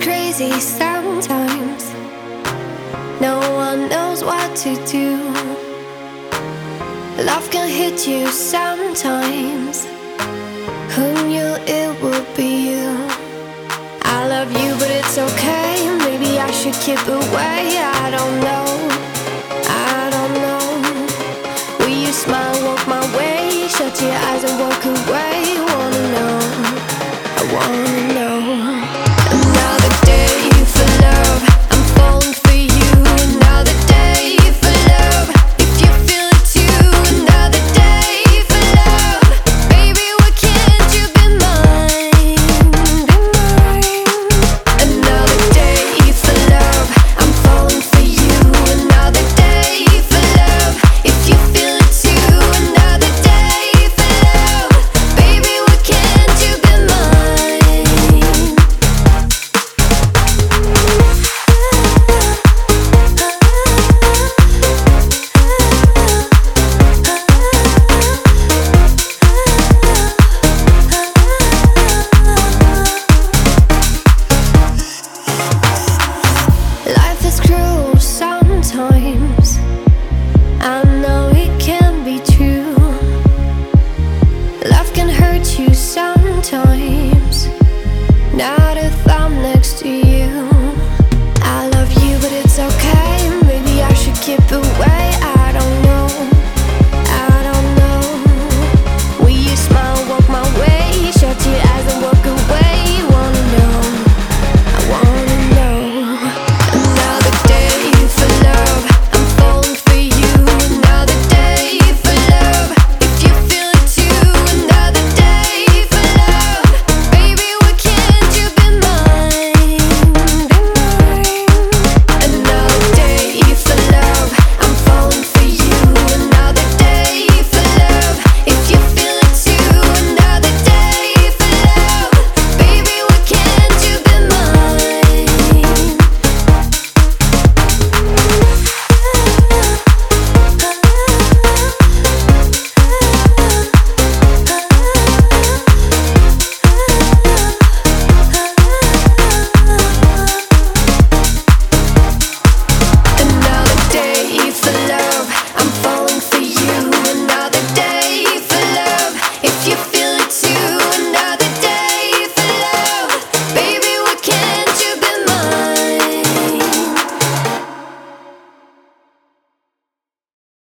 crazy sometimes. No one knows what to do. Love can hit you sometimes. Who knew it would be you? I love you, but it's okay. Maybe I should keep away. I don't know. I don't know. Will you smile, walk my way? Shut your eyes and walk away.